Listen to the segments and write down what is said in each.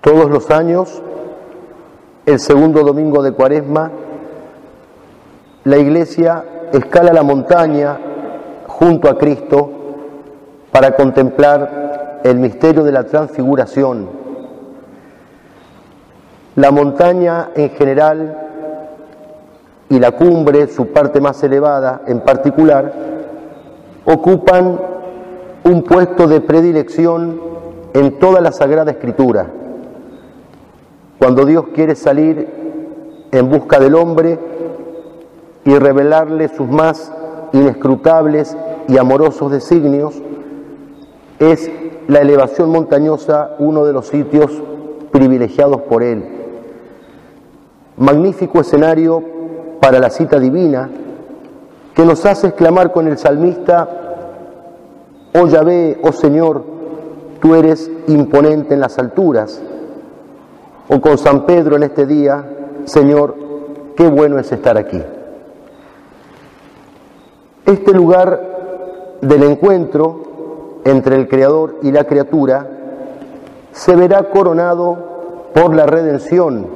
Todos los años, el segundo domingo de Cuaresma, la Iglesia escala la montaña junto a Cristo para contemplar el misterio de la transfiguración. La montaña en general y la cumbre, su parte más elevada en particular, ocupan un puesto de predilección en toda la Sagrada Escritura. Cuando Dios quiere salir en busca del hombre y revelarle sus más inescrutables y amorosos designios, es la elevación montañosa uno de los sitios privilegiados por Él. Magnífico escenario para la cita divina que nos hace exclamar con el salmista: oh Yahvé, oh Señor, tú eres imponente en las alturas. O con San Pedro en este día: Señor, qué bueno es estar aquí. Este lugar del encuentro entre el Creador y la criatura se verá coronado por la redención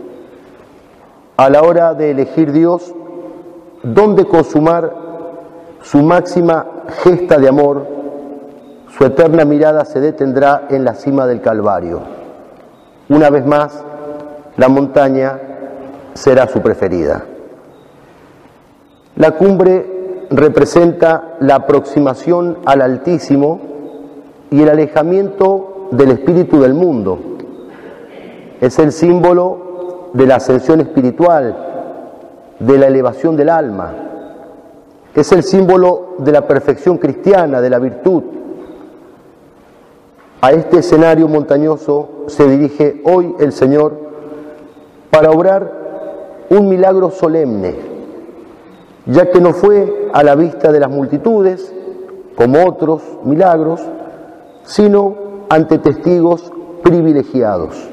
a la hora de elegir Dios dónde consumar su máxima gesta de amor. Su eterna mirada se detendrá en la cima del Calvario. Una vez más, la montaña será su preferida. La cumbre representa la aproximación al Altísimo y el alejamiento del espíritu del mundo. Es el símbolo de la ascensión espiritual, de la elevación del alma. Es el símbolo de la perfección cristiana, de la virtud. A este escenario montañoso se dirige hoy el Señor para obrar un milagro solemne, ya que no fue a la vista de las multitudes, como otros milagros, sino ante testigos privilegiados.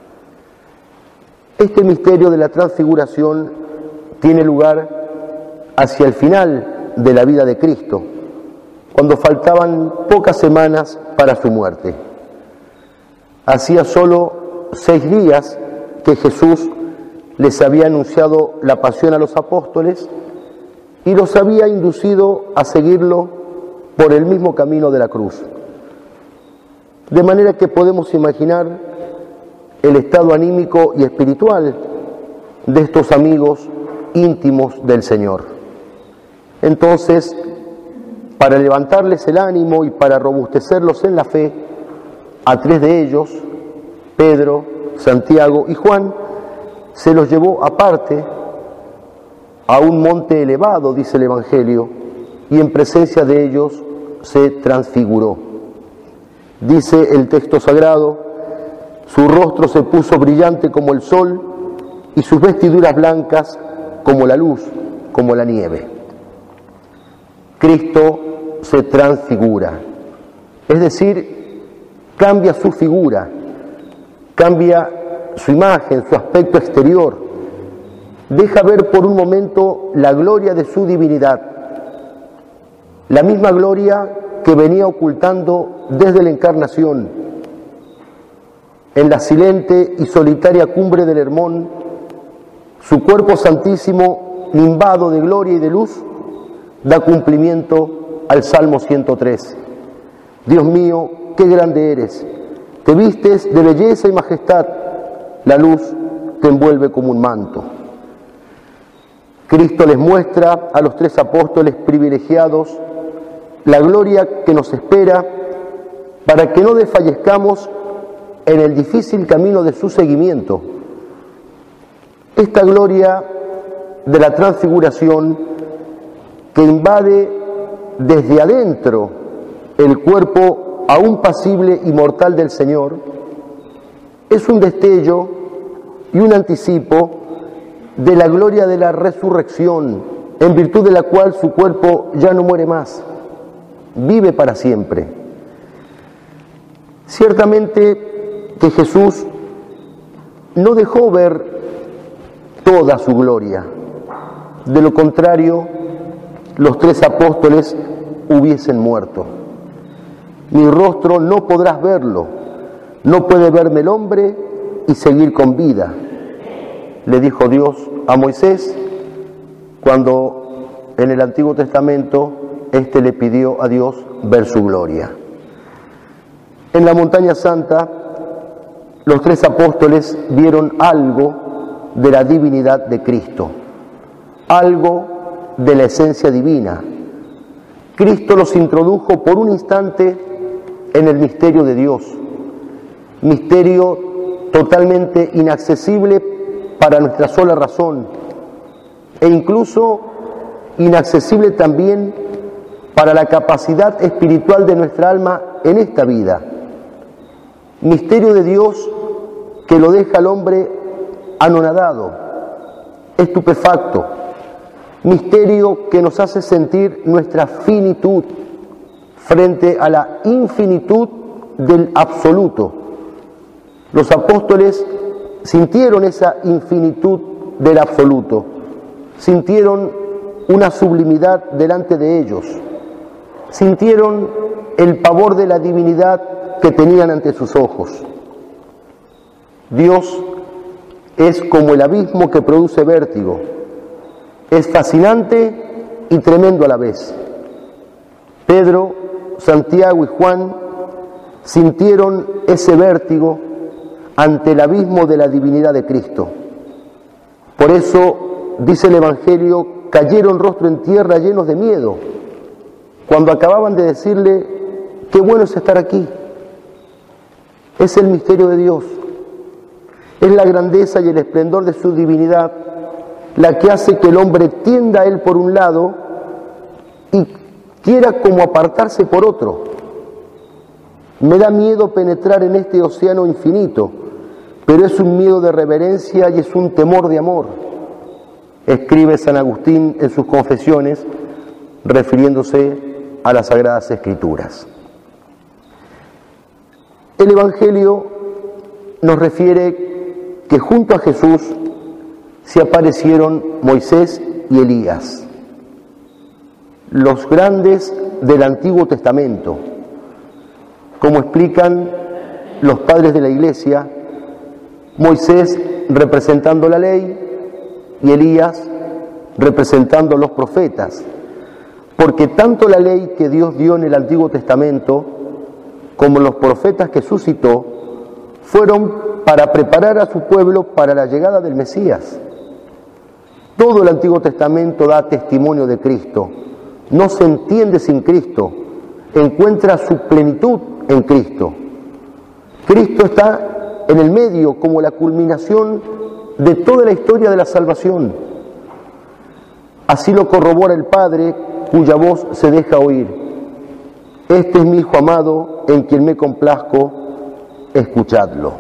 Este misterio de la transfiguración tiene lugar hacia el final de la vida de Cristo, cuando faltaban pocas semanas para su muerte. Hacía solo 6 días que Jesús les había anunciado la pasión a los apóstoles y los había inducido a seguirlo por el mismo camino de la cruz. De manera que podemos imaginar el estado anímico y espiritual de estos amigos íntimos del Señor. Entonces, para levantarles el ánimo y para robustecerlos en la fe, a 3 de ellos, Pedro, Santiago y Juan, se los llevó aparte a un monte elevado, dice el Evangelio, y en presencia de ellos se transfiguró. Dice el texto sagrado: su rostro se puso brillante como el sol y sus vestiduras blancas como la luz, como la nieve. Cristo se transfigura, es decir, cambia su figura, cambia su imagen, su aspecto exterior, deja ver por un momento la gloria de su divinidad, la misma gloria que venía ocultando desde la encarnación. En la silente y solitaria cumbre del Hermón, su cuerpo santísimo, nimbado de gloria y de luz, da cumplimiento al Salmo 103. Dios mío, qué grande eres, te vistes de belleza y majestad, la luz te envuelve como un manto. Cristo les muestra a los 3 apóstoles privilegiados la gloria que nos espera para que no desfallezcamos en el difícil camino de su seguimiento. Esta gloria de la transfiguración que invade desde adentro el cuerpo aún pasible y mortal del Señor es un destello y un anticipo de la gloria de la resurrección, en virtud de la cual su cuerpo ya no muere más, vive para siempre. Ciertamente que Jesús no dejó ver toda su gloria. De lo contrario, los 3 apóstoles hubiesen muerto. Mi rostro no podrás verlo, no puede verme el hombre y seguir con vida, le dijo Dios a Moisés cuando en el Antiguo Testamento éste le pidió a Dios ver su gloria. En la Montaña Santa, los 3 apóstoles vieron algo de la divinidad de Cristo, algo de la esencia divina. Cristo los introdujo por un instante en el misterio de Dios, misterio totalmente inaccesible para nuestra sola razón e incluso inaccesible también para la capacidad espiritual de nuestra alma en esta vida. Misterio de Dios que lo deja al hombre anonadado, estupefacto. Misterio que nos hace sentir nuestra finitud frente a la infinitud del absoluto. Los apóstoles sintieron esa infinitud del absoluto, sintieron una sublimidad delante de ellos, sintieron el pavor de la divinidad que tenían ante sus ojos. Dios es como el abismo que produce vértigo, es fascinante y tremendo a la vez. Pedro, Santiago y Juan sintieron ese vértigo ante el abismo de la divinidad de Cristo. Por eso, dice el Evangelio, cayeron rostro en tierra llenos de miedo, cuando acababan de decirle, qué bueno es estar aquí. Es el misterio de Dios, es la grandeza y el esplendor de su divinidad la que hace que el hombre tienda a él por un lado y quiera como apartarse por otro. Me da miedo penetrar en este océano infinito, pero es un miedo de reverencia y es un temor de amor, escribe San Agustín en sus Confesiones, refiriéndose a las Sagradas Escrituras. El Evangelio nos refiere que junto a Jesús se aparecieron Moisés y Elías, los grandes del Antiguo Testamento. Como explican los padres de la Iglesia, Moisés representando la ley y Elías representando los profetas, porque tanto la ley que Dios dio en el Antiguo Testamento como los profetas que suscitó fueron para preparar a su pueblo para la llegada del Mesías. Todo el Antiguo Testamento da testimonio de Cristo. No se entiende sin Cristo. Encuentra su plenitud en Cristo. Cristo está en el medio como la culminación de toda la historia de la salvación. Así lo corrobora el Padre, cuya voz se deja oír. Este es mi Hijo amado, en quien me complazco, escuchadlo.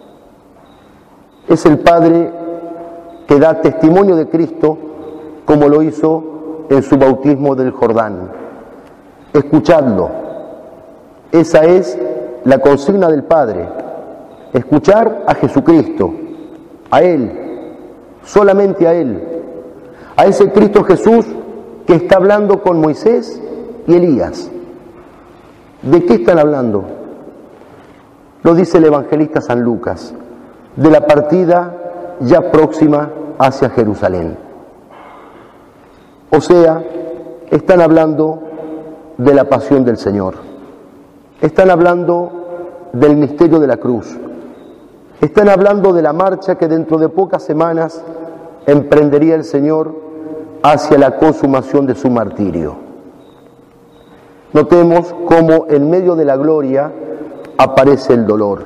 Es el Padre que da testimonio de Cristo, como lo hizo en su bautismo del Jordán. Escuchadlo. Esa es la consigna del Padre. Escuchar a Jesucristo, a Él, solamente a Él, a ese Cristo Jesús que está hablando con Moisés y Elías. ¿De qué están hablando? Lo dice el evangelista San Lucas, de la partida ya próxima hacia Jerusalén. O sea, están hablando de la pasión del Señor, están hablando del misterio de la cruz, están hablando de la marcha que dentro de pocas semanas emprendería el Señor hacia la consumación de su martirio. Notemos cómo en medio de la gloria aparece el dolor,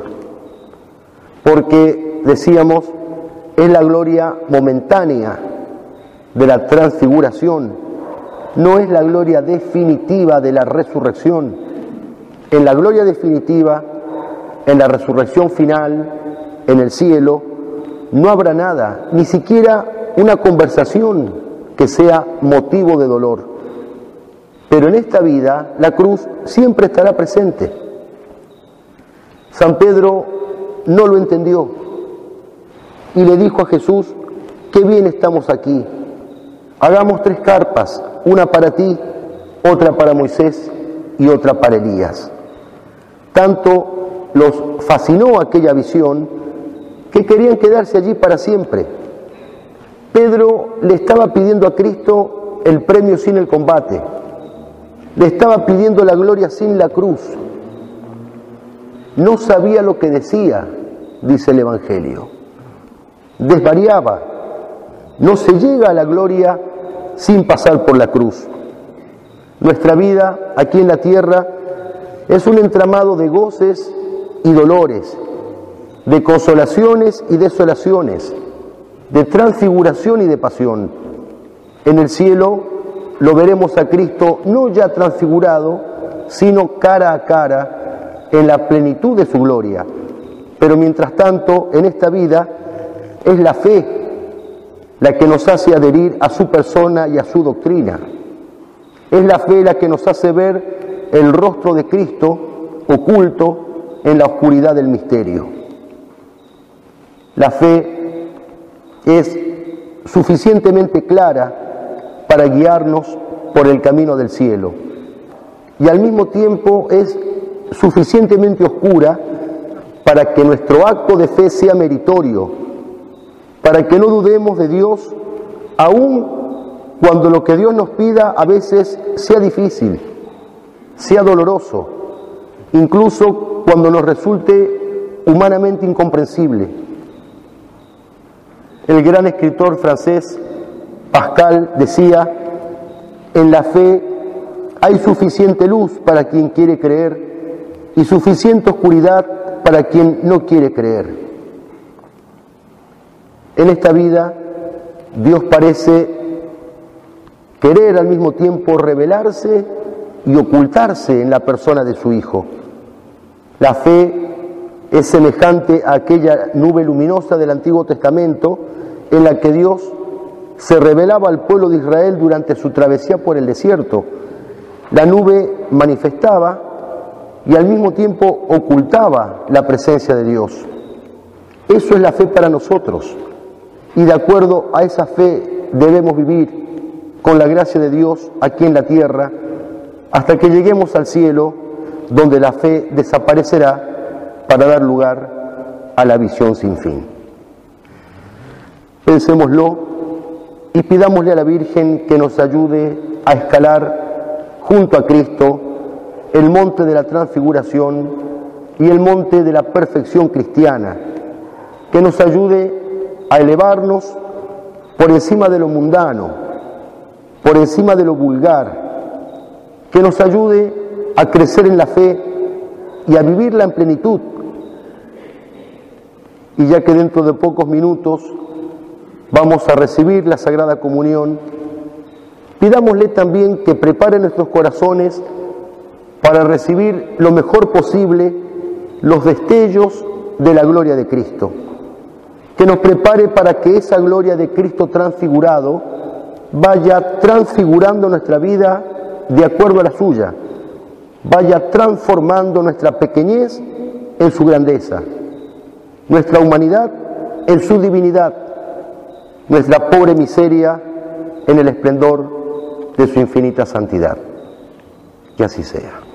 porque decíamos, es la gloria momentánea de la transfiguración, no es la gloria definitiva de la resurrección. En la gloria definitiva, en la resurrección final, en el cielo, no habrá nada, ni siquiera una conversación que sea motivo de dolor. Pero en esta vida, la cruz siempre estará presente. San Pedro no lo entendió y le dijo a Jesús, qué bien estamos aquí, hagamos 3 carpas, una para ti, otra para Moisés y otra para Elías. Tanto los fascinó aquella visión que querían quedarse allí para siempre. Pedro le estaba pidiendo a Cristo el premio sin el combate, le estaba pidiendo la gloria sin la cruz. No sabía lo que decía, dice el Evangelio. Desvariaba. No se llega a la gloria sin pasar por la cruz. Nuestra vida aquí en la tierra es un entramado de goces y dolores, de consolaciones y desolaciones, de transfiguración y de pasión. En el cielo lo veremos a Cristo no ya transfigurado, sino cara a cara en la plenitud de su gloria. Pero mientras tanto, en esta vida, es la fe la que nos hace adherir a su persona y a su doctrina. Es la fe la que nos hace ver el rostro de Cristo oculto en la oscuridad del misterio. La fe es suficientemente clara para guiarnos por el camino del cielo y al mismo tiempo es suficientemente oscura para que nuestro acto de fe sea meritorio, para que no dudemos de Dios, aun cuando lo que Dios nos pida a veces sea difícil, sea doloroso, incluso cuando nos resulte humanamente incomprensible. El gran escritor francés Pascal decía: en la fe hay suficiente luz para quien quiere creer y suficiente oscuridad para quien no quiere creer. En esta vida, Dios parece querer al mismo tiempo revelarse y ocultarse en la persona de su Hijo. La fe es semejante a aquella nube luminosa del Antiguo Testamento en la que Dios se revelaba al pueblo de Israel durante su travesía por el desierto. La nube manifestaba y al mismo tiempo ocultaba la presencia de Dios. Eso es la fe para nosotros. Y de acuerdo a esa fe debemos vivir con la gracia de Dios aquí en la tierra hasta que lleguemos al cielo, donde la fe desaparecerá para dar lugar a la visión sin fin. Pensémoslo y pidámosle a la Virgen que nos ayude a escalar junto a Cristo el monte de la transfiguración y el monte de la perfección cristiana, que nos ayude a elevarnos por encima de lo mundano, por encima de lo vulgar, que nos ayude a crecer en la fe y a vivirla en plenitud. Y ya que dentro de pocos minutos vamos a recibir la Sagrada Comunión, pidámosle también que prepare nuestros corazones para recibir lo mejor posible los destellos de la gloria de Cristo. Que nos prepare para que esa gloria de Cristo transfigurado vaya transfigurando nuestra vida de acuerdo a la suya, vaya transformando nuestra pequeñez en su grandeza, nuestra humanidad en su divinidad, nuestra pobre miseria en el esplendor de su infinita santidad. Que así sea.